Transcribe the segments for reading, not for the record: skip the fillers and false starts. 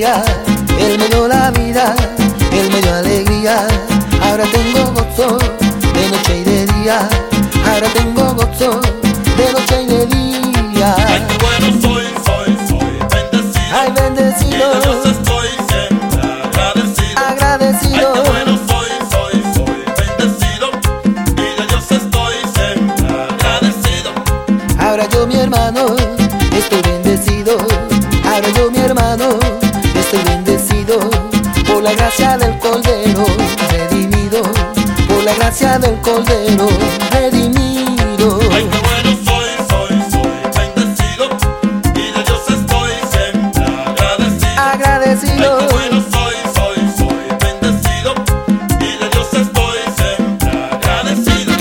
alegría, Él me dio la vida, Él me dio alegría. Ahora tengo gozo de noche y de día, ahora tengo gozo de noche y de día. Ay, qué bueno soy bendecido. Ay, bendecido. Y de Dios estoy siempre agradecido. Agradecido. Ay, qué bueno soy bendecido. Y de Dios estoy siempre agradecido. Ahora yo, mi hermano, estoy bendecido. Ahora yo, mi hermano, estoy bendecido por la gracia del Cordero redimido, por la gracia del Cordero redimido. Ay, qué bueno soy bendecido. Y de Dios estoy siempre agradecido. Agradecido. Ay, qué bueno soy bendecido. Y de Dios estoy siempre agradecido.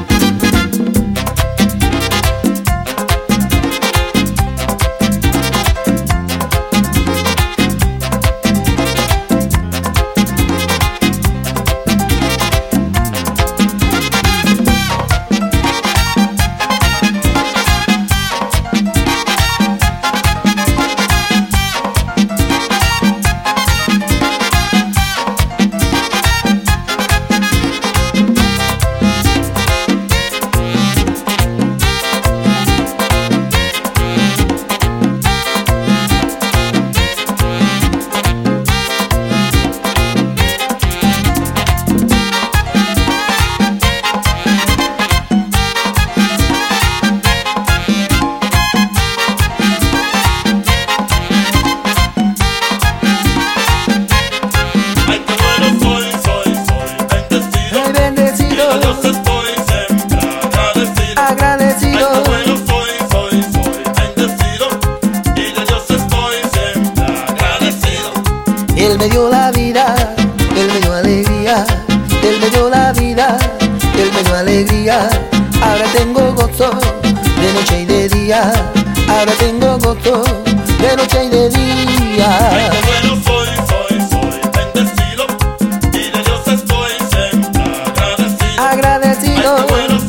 Ay, qué bueno soy bendecido. Ay, bendecido. Y de Dios estoy siempre agradecido. Agradecido. Ay, qué bueno soy bendecido. Y de Dios estoy siempre agradecido. Él me dio la vida, Él me dio alegría, Él me dio la vida, Él me dio alegría. Ahora tengo gozo de noche y de día, ahora tengo gozo de noche y de Ay, día. qué bueno soy bendecido. Y de Dios estoy siempre agradecido. Ay, Agradecido. qué bueno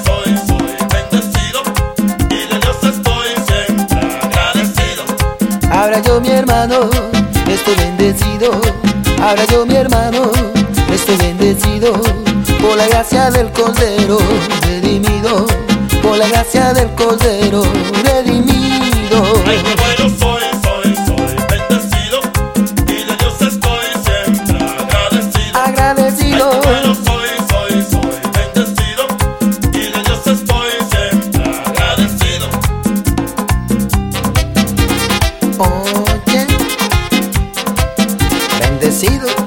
soy bendecido. Y de Dios estoy siempre agradecido. Ahora yo, mi hermano, estoy bendecido. Ahora yo, mi hermano, estoy bendecido por la gracia del Cordero redimido, por la gracia del Cordero redimido. Ay, qué bueno soy bendecido. Y de Dios estoy siempre agradecido. Ay, Agradecido. qué bueno soy bendecido. Y de Dios estoy siempre agradecido. Oye, bendecido.